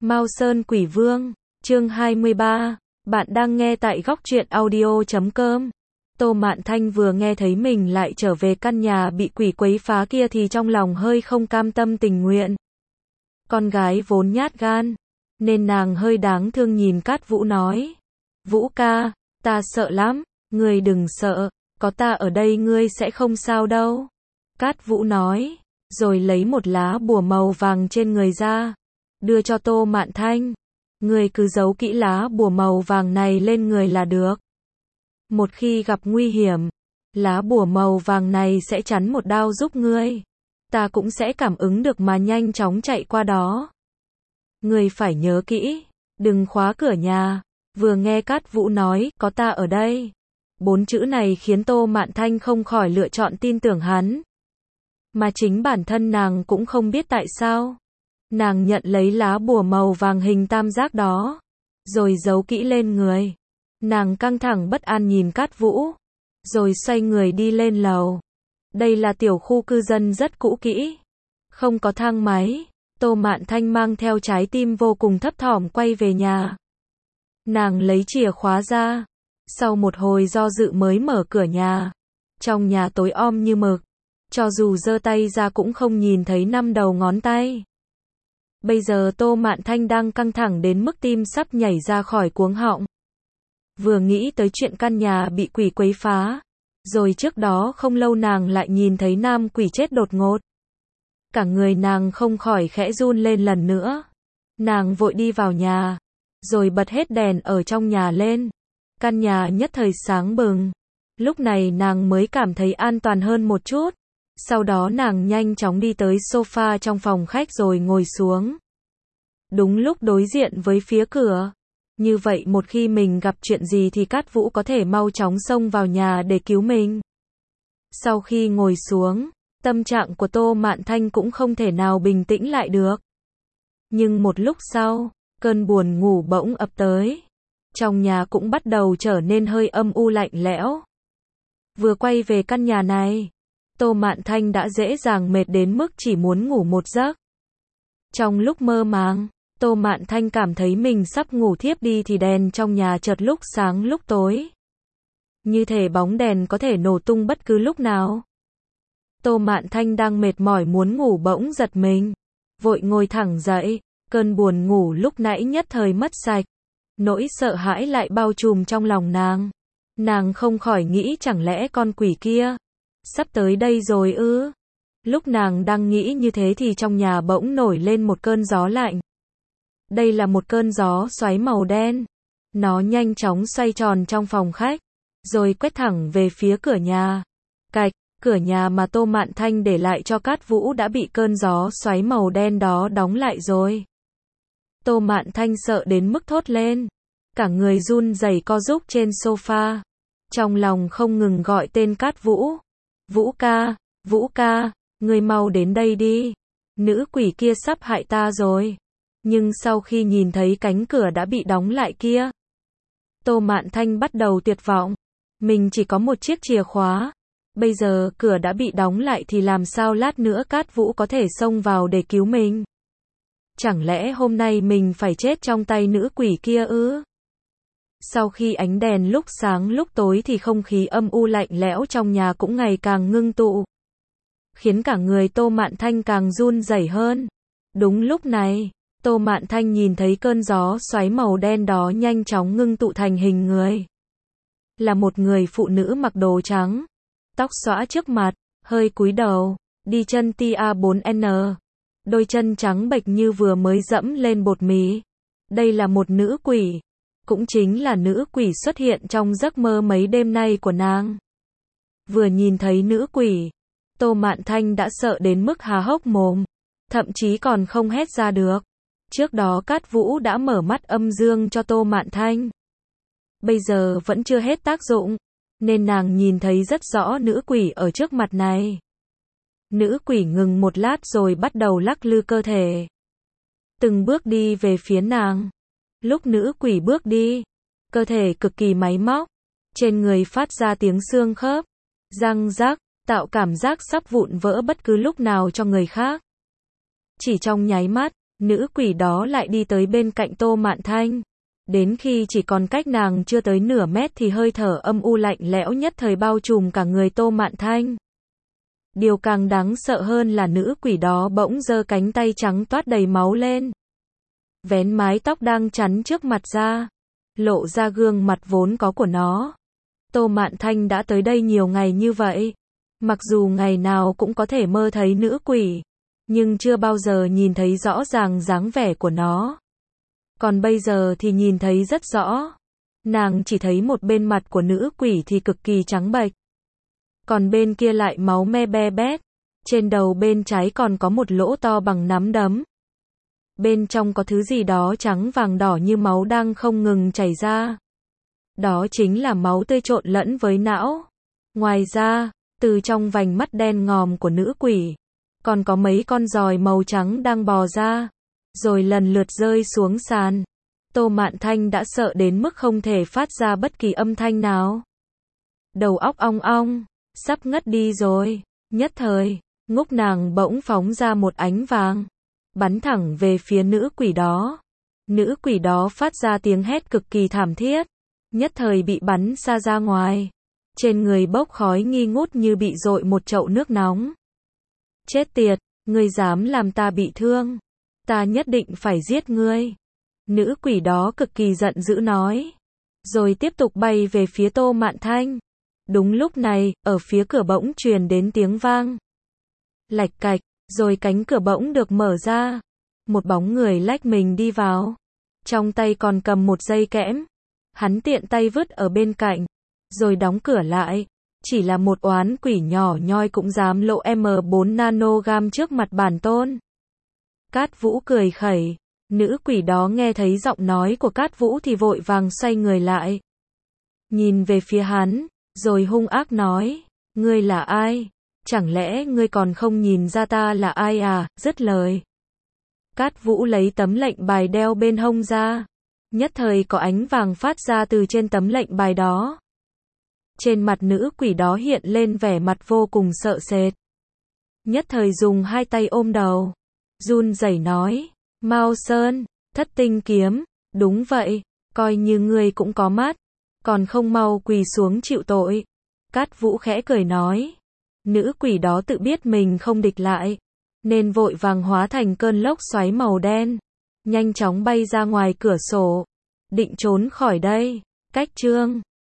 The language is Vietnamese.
Mao Sơn Quỷ Vương, chương 23, bạn đang nghe tại góc truyện audio.com. Tô Mạn Thanh vừa nghe thấy mình lại trở về căn nhà bị quỷ quấy phá kia thì trong lòng hơi không cam tâm tình nguyện. Con gái vốn nhát gan, nên nàng hơi đáng thương nhìn Cát Vũ nói. Vũ ca, ta sợ lắm, ngươi đừng sợ, có ta ở đây ngươi sẽ không sao đâu. Cát Vũ nói, rồi lấy một lá bùa màu vàng trên người ra, đưa cho Tô Mạn Thanh. Ngươi cứ giấu kỹ lá bùa màu vàng này lên người là được. Một khi gặp nguy hiểm, lá bùa màu vàng này sẽ chắn một đao giúp ngươi. Ta cũng sẽ cảm ứng được mà nhanh chóng chạy qua đó. Ngươi phải nhớ kỹ, đừng khóa cửa nhà. Vừa nghe Cát Vũ nói, có ta ở đây. 4 chữ này khiến Tô Mạn Thanh không khỏi lựa chọn tin tưởng hắn. Mà chính bản thân nàng cũng không biết tại sao. Nàng nhận lấy lá bùa màu vàng hình tam giác đó, rồi giấu kỹ lên người. Nàng căng thẳng bất an nhìn Cát Vũ, rồi xoay người đi lên lầu. Đây là tiểu khu cư dân rất cũ kỹ, không có thang máy. Tô Mạn Thanh mang theo trái tim vô cùng thấp thỏm quay về nhà. Nàng lấy chìa khóa ra, sau một hồi do dự mới mở cửa nhà. Trong nhà tối om như mực, cho dù giơ tay ra cũng không nhìn thấy 5 đầu ngón tay. Bây giờ Tô Mạn Thanh đang căng thẳng đến mức tim sắp nhảy ra khỏi cuống họng. Vừa nghĩ tới chuyện căn nhà bị quỷ quấy phá, rồi trước đó không lâu nàng lại nhìn thấy nam quỷ chết đột ngột. Cả người nàng không khỏi khẽ run lên lần nữa. Nàng vội đi vào nhà, rồi bật hết đèn ở trong nhà lên. Căn nhà nhất thời sáng bừng. Lúc này nàng mới cảm thấy an toàn hơn một chút. Sau đó nàng nhanh chóng đi tới sofa trong phòng khách rồi ngồi xuống. Đúng lúc đối diện với phía cửa. Như vậy một khi mình gặp chuyện gì thì Cát Vũ có thể mau chóng xông vào nhà để cứu mình. Sau khi ngồi xuống, tâm trạng của Tô Mạn Thanh cũng không thể nào bình tĩnh lại được. Nhưng một lúc sau, cơn buồn ngủ bỗng ập tới. Trong nhà cũng bắt đầu trở nên hơi âm u lạnh lẽo. Vừa quay về căn nhà này, Tô Mạn Thanh đã dễ dàng mệt đến mức chỉ muốn ngủ một giấc. Trong lúc mơ màng, Tô Mạn Thanh cảm thấy mình sắp ngủ thiếp đi thì đèn trong nhà chợt lúc sáng lúc tối. Như thể bóng đèn có thể nổ tung bất cứ lúc nào. Tô Mạn Thanh đang mệt mỏi muốn ngủ bỗng giật mình, vội ngồi thẳng dậy, cơn buồn ngủ lúc nãy nhất thời mất sạch. Nỗi sợ hãi lại bao trùm trong lòng nàng. Nàng không khỏi nghĩ chẳng lẽ con quỷ kia sắp tới đây rồi ư? Lúc nàng đang nghĩ như thế thì trong nhà bỗng nổi lên một cơn gió lạnh. Đây là một cơn gió xoáy màu đen. Nó nhanh chóng xoay tròn trong phòng khách, rồi quét thẳng về phía cửa nhà. Cạch, cửa nhà mà Tô Mạn Thanh để lại cho Cát Vũ đã bị cơn gió xoáy màu đen đó đóng lại rồi. Tô Mạn Thanh sợ đến mức thốt lên. Cả người run rẩy co rúm trên sofa. Trong lòng không ngừng gọi tên Cát Vũ. Vũ ca, ngươi mau đến đây đi. Nữ quỷ kia sắp hại ta rồi. Nhưng sau khi nhìn thấy cánh cửa đã bị đóng lại kia, Tô Mạn Thanh bắt đầu tuyệt vọng. Mình chỉ có một chiếc chìa khóa. Bây giờ cửa đã bị đóng lại thì làm sao lát nữa Cát Vũ có thể xông vào để cứu mình? Chẳng lẽ hôm nay mình phải chết trong tay nữ quỷ kia ư? Sau khi ánh đèn lúc sáng lúc tối thì không khí âm u lạnh lẽo trong nhà cũng ngày càng ngưng tụ, khiến cả người Tô Mạn Thanh càng run rẩy hơn. Đúng lúc này, Tô Mạn Thanh nhìn thấy cơn gió xoáy màu đen đó nhanh chóng ngưng tụ thành hình người. Là một người phụ nữ mặc đồ trắng, tóc xõa trước mặt, hơi cúi đầu, đi chân tia 4N. Đôi chân trắng bệch như vừa mới dẫm lên bột mì. Đây là một nữ quỷ. Cũng chính là nữ quỷ xuất hiện trong giấc mơ mấy đêm nay của nàng. Vừa nhìn thấy nữ quỷ, Tô Mạn Thanh đã sợ đến mức há hốc mồm, thậm chí còn không hét ra được. Trước đó Cát Vũ đã mở mắt âm dương cho Tô Mạn Thanh. Bây giờ vẫn chưa hết tác dụng, nên nàng nhìn thấy rất rõ nữ quỷ ở trước mặt này. Nữ quỷ ngừng một lát rồi bắt đầu lắc lư cơ thể, từng bước đi về phía nàng. Lúc nữ quỷ bước đi, cơ thể cực kỳ máy móc, trên người phát ra tiếng xương khớp, răng rắc, tạo cảm giác sắp vụn vỡ bất cứ lúc nào cho người khác. Chỉ trong nháy mắt, nữ quỷ đó lại đi tới bên cạnh Tô Mạn Thanh. Đến khi chỉ còn cách nàng chưa tới nửa mét thì hơi thở âm u lạnh lẽo nhất thời bao trùm cả người Tô Mạn Thanh. Điều càng đáng sợ hơn là nữ quỷ đó bỗng giơ cánh tay trắng toát đầy máu lên. Vén mái tóc đang chắn trước mặt ra, lộ ra gương mặt vốn có của nó. Tô Mạn Thanh đã tới đây nhiều ngày như vậy. Mặc dù ngày nào cũng có thể mơ thấy nữ quỷ, nhưng chưa bao giờ nhìn thấy rõ ràng dáng vẻ của nó. Còn bây giờ thì nhìn thấy rất rõ. Nàng chỉ thấy một bên mặt của nữ quỷ thì cực kỳ trắng bệch. Còn bên kia lại máu me be bét. Trên đầu bên trái còn có một lỗ to bằng nắm đấm. Bên trong có thứ gì đó trắng vàng đỏ như máu đang không ngừng chảy ra. Đó chính là máu tươi trộn lẫn với não. Ngoài ra, từ trong vành mắt đen ngòm của nữ quỷ, còn có mấy con giòi màu trắng đang bò ra, rồi lần lượt rơi xuống sàn. Tô Mạn Thanh đã sợ đến mức không thể phát ra bất kỳ âm thanh nào. Đầu óc ong ong, sắp ngất đi rồi. Nhất thời, ngúc nàng bỗng phóng ra một ánh vàng, bắn thẳng về phía nữ quỷ đó. Nữ quỷ đó phát ra tiếng hét cực kỳ thảm thiết, nhất thời bị bắn xa ra ngoài. Trên người bốc khói nghi ngút như bị dội một chậu nước nóng. Chết tiệt, ngươi dám làm ta bị thương, ta nhất định phải giết ngươi. Nữ quỷ đó cực kỳ giận dữ nói, rồi tiếp tục bay về phía Tô Mạn Thanh. Đúng lúc này, ở phía cửa bỗng truyền đến tiếng vang. Lạch cạch, rồi cánh cửa bỗng được mở ra. Một bóng người lách mình đi vào. Trong tay còn cầm một dây kẽm. Hắn tiện tay vứt ở bên cạnh, rồi đóng cửa lại. Chỉ là một oán quỷ nhỏ nhoi cũng dám lộ M4 nanogam trước mặt bản tôn. Cát Vũ cười khẩy. Nữ quỷ đó nghe thấy giọng nói của Cát Vũ thì vội vàng xoay người lại. Nhìn về phía hắn, rồi hung ác nói, ngươi là ai? Chẳng lẽ ngươi còn không nhìn ra ta là ai à? Dứt lời, Cát Vũ lấy tấm lệnh bài đeo bên hông ra. Nhất thời có ánh vàng phát ra từ trên tấm lệnh bài đó. Trên mặt nữ quỷ đó hiện lên vẻ mặt vô cùng sợ sệt. Nhất thời dùng hai tay ôm đầu, run rẩy nói, Mao Sơn, Thất Tinh Kiếm, đúng vậy, coi như ngươi cũng có mắt, còn không mau quỳ xuống chịu tội. Cát Vũ khẽ cười nói, nữ quỷ đó tự biết mình không địch lại, nên vội vàng hóa thành cơn lốc xoáy màu đen, nhanh chóng bay ra ngoài cửa sổ, định trốn khỏi đây. Cách chương